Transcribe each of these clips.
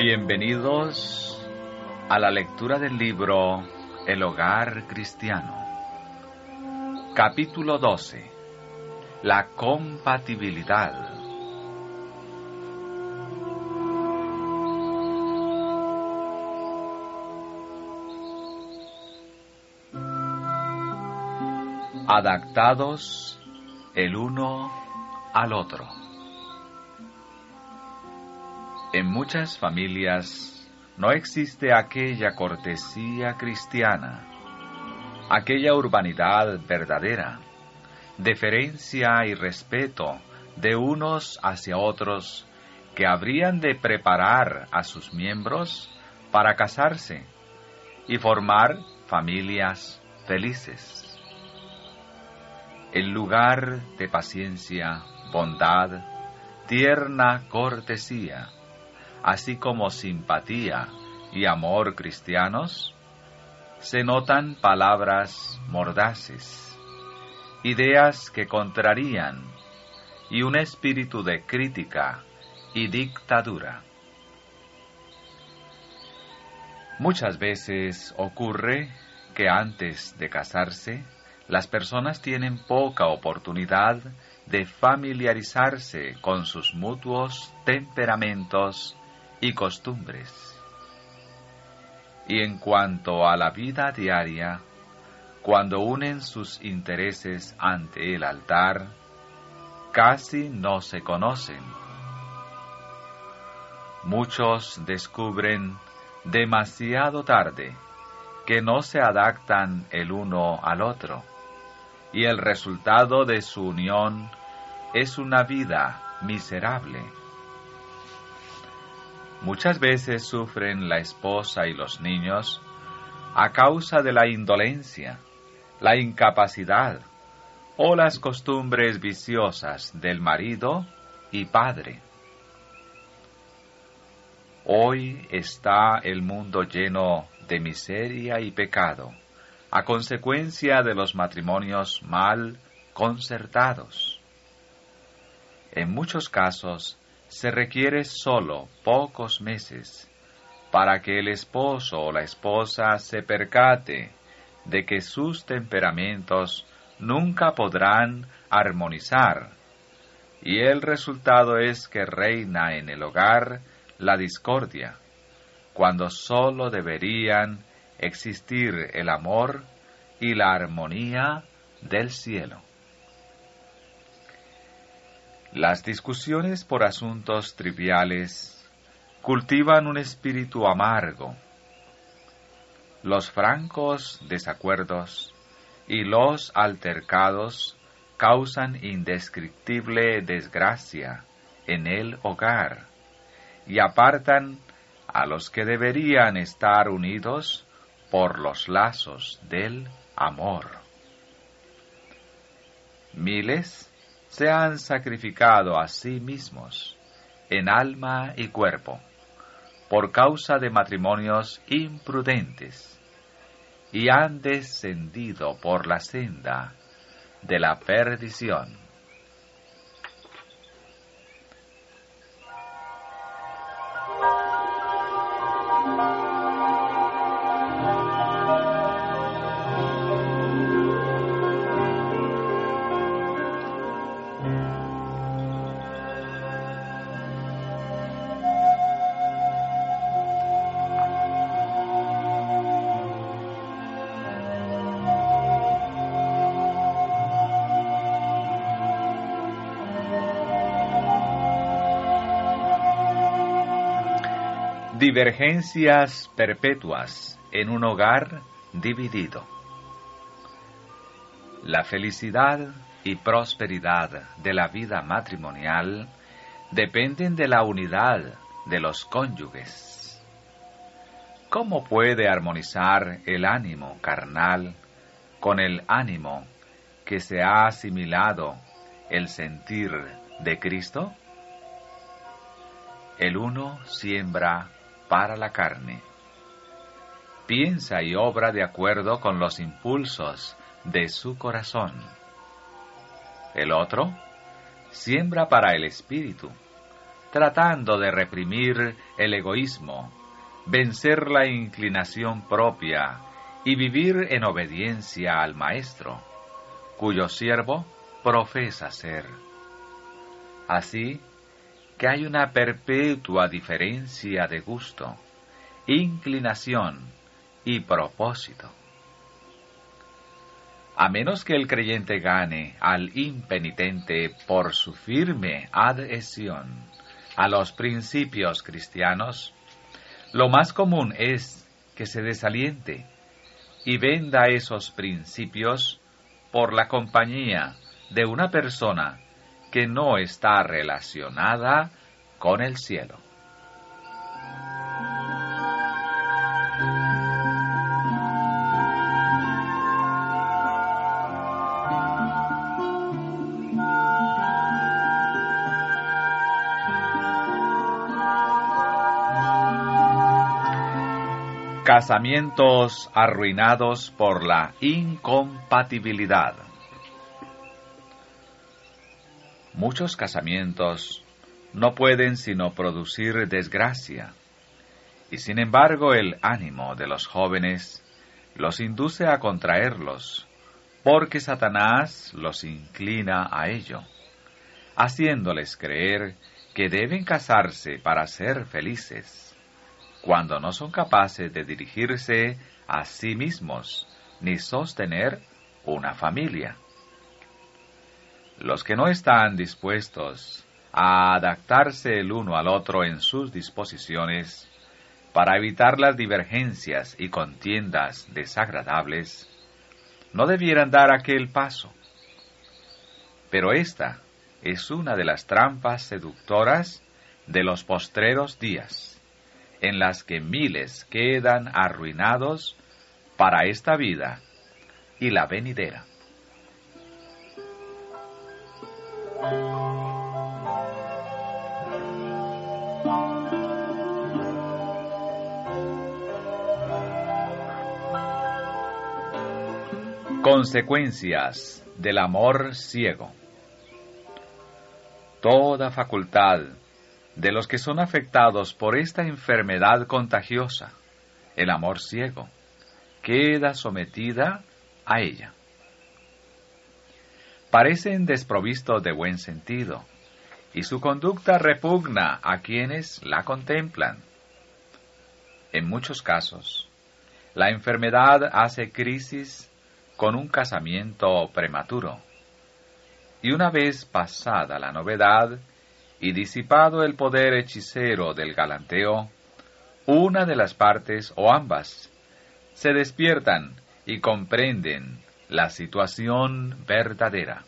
Bienvenidos a la lectura del libro El Hogar Cristiano. Capítulo 12. La compatibilidad. Adaptados el uno al otro. En muchas familias no existe aquella cortesía cristiana, aquella urbanidad verdadera, deferencia y respeto de unos hacia otros que habrían de preparar a sus miembros para casarse y formar familias felices. En lugar de paciencia, bondad, tierna cortesía, así como simpatía y amor cristianos, se notan palabras mordaces, ideas que contrarían y un espíritu de crítica y dictadura. Muchas veces ocurre que antes de casarse, las personas tienen poca oportunidad de familiarizarse con sus mutuos temperamentos y costumbres. Y en cuanto a la vida diaria, cuando unen sus intereses ante el altar, casi no se conocen. Muchos descubren demasiado tarde que no se adaptan el uno al otro, y el resultado de su unión es una vida miserable. Muchas veces sufren la esposa y los niños a causa de la indolencia, la incapacidad o las costumbres viciosas del marido y padre. Hoy está el mundo lleno de miseria y pecado, a consecuencia de los matrimonios mal concertados. En muchos casos, se requiere solo pocos meses para que el esposo o la esposa se percate de que sus temperamentos nunca podrán armonizar, y el resultado es que reina en el hogar la discordia, cuando solo deberían existir el amor y la armonía del cielo. Las discusiones por asuntos triviales cultivan un espíritu amargo. Los francos desacuerdos y los altercados causan indescriptible desgracia en el hogar y apartan a los que deberían estar unidos por los lazos del amor. Miles se han sacrificado a sí mismos, en alma y cuerpo, por causa de matrimonios imprudentes, y han descendido por la senda de la perdición. Divergencias perpetuas en un hogar dividido. La felicidad y prosperidad de la vida matrimonial dependen de la unidad de los cónyuges. ¿Cómo puede armonizar el ánimo carnal con el ánimo que se ha asimilado el sentir de Cristo? El uno siembra para la carne. Piensa y obra de acuerdo con los impulsos de su corazón. El otro siembra para el espíritu, tratando de reprimir el egoísmo, vencer la inclinación propia y vivir en obediencia al Maestro, cuyo siervo profesa ser. Así que hay una perpetua diferencia de gusto, inclinación y propósito. A menos que el creyente gane al impenitente por su firme adhesión a los principios cristianos, lo más común es que se desaliente y venda esos principios por la compañía de una persona que no está relacionada con el cielo. Casamientos arruinados por la incompatibilidad. Muchos casamientos no pueden sino producir desgracia, y sin embargo el ánimo de los jóvenes los induce a contraerlos, porque Satanás los inclina a ello, haciéndoles creer que deben casarse para ser felices, cuando no son capaces de dirigirse a sí mismos ni sostener una familia. Los que no están dispuestos a adaptarse el uno al otro en sus disposiciones para evitar las divergencias y contiendas desagradables, no debieran dar aquel paso. Pero esta es una de las trampas seductoras de los postreros días, en las que miles quedan arruinados para esta vida y la venidera. Consecuencias del amor ciego. Toda facultad de los que son afectados por esta enfermedad contagiosa, el amor ciego, queda sometida a ella. Parecen desprovistos de buen sentido, y su conducta repugna a quienes la contemplan. En muchos casos, la enfermedad hace crisis con un casamiento prematuro, y una vez pasada la novedad, y disipado el poder hechicero del galanteo, una de las partes o ambas se despiertan y comprenden la situación verdadera.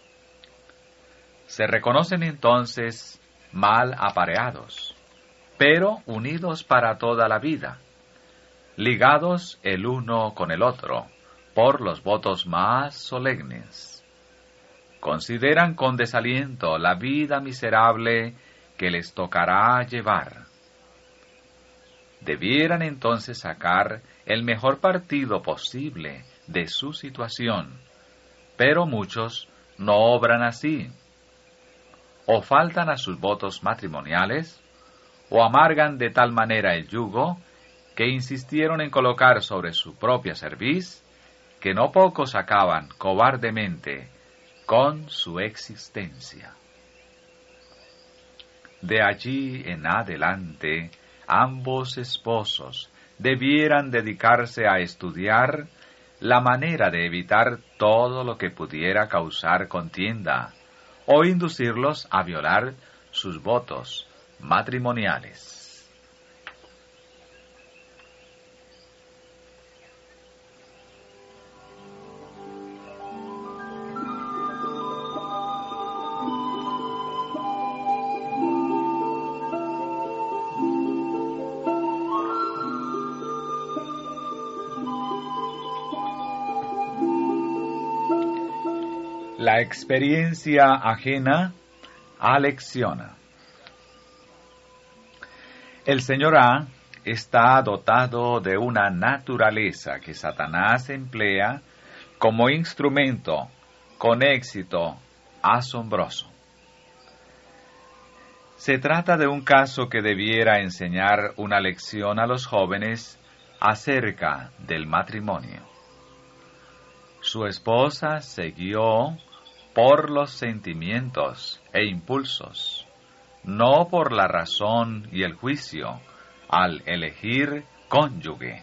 Se reconocen entonces mal apareados, pero unidos para toda la vida, ligados el uno con el otro por los votos más solemnes. Consideran con desaliento la vida miserable que les tocará llevar. Debieran entonces sacar el mejor partido posible de su situación, pero muchos no obran así. O faltan a sus votos matrimoniales, o amargan de tal manera el yugo que insistieron en colocar sobre su propia cerviz, que no pocos acaban cobardemente con su existencia. De allí en adelante, ambos esposos debieran dedicarse a estudiar la manera de evitar todo lo que pudiera causar contienda o inducirlos a violar sus votos matrimoniales. La experiencia ajena alecciona. El señor A está dotado de una naturaleza que Satanás emplea como instrumento con éxito asombroso. Se trata de un caso que debiera enseñar una lección a los jóvenes acerca del matrimonio. Su esposa se guió por los sentimientos e impulsos, no por la razón y el juicio, al elegir cónyuge.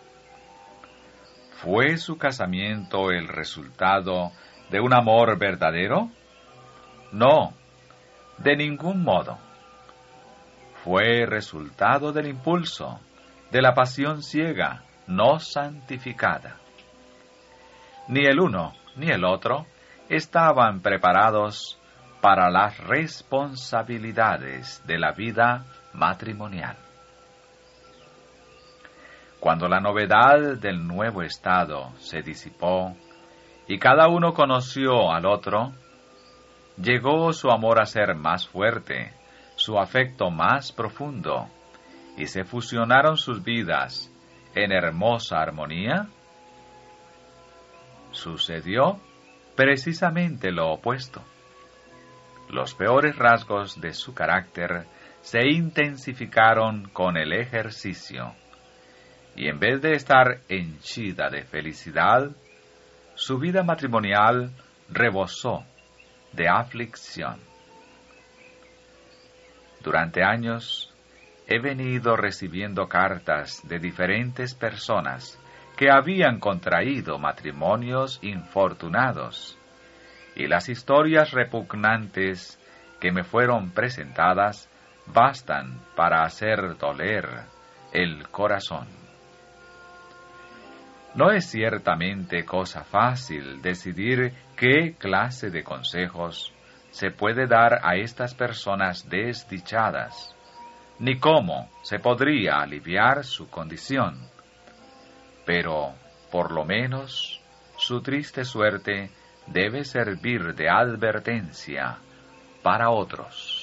¿Fue su casamiento el resultado de un amor verdadero? No, de ningún modo. Fue resultado del impulso, de la pasión ciega, no santificada. Ni el uno ni el otro estaban preparados para las responsabilidades de la vida matrimonial. Cuando la novedad del nuevo estado se disipó y cada uno conoció al otro, llegó su amor a ser más fuerte, su afecto más profundo, y se fusionaron sus vidas en hermosa armonía. Sucedió precisamente lo opuesto. Los peores rasgos de su carácter se intensificaron con el ejercicio, y en vez de estar henchida de felicidad, su vida matrimonial rebosó de aflicción. Durante años he venido recibiendo cartas de diferentes personas que habían contraído matrimonios infortunados, y las historias repugnantes que me fueron presentadas bastan para hacer doler el corazón. No es ciertamente cosa fácil decidir qué clase de consejos se puede dar a estas personas desdichadas, ni cómo se podría aliviar su condición, pero, por lo menos, su triste suerte debe servir de advertencia para otros.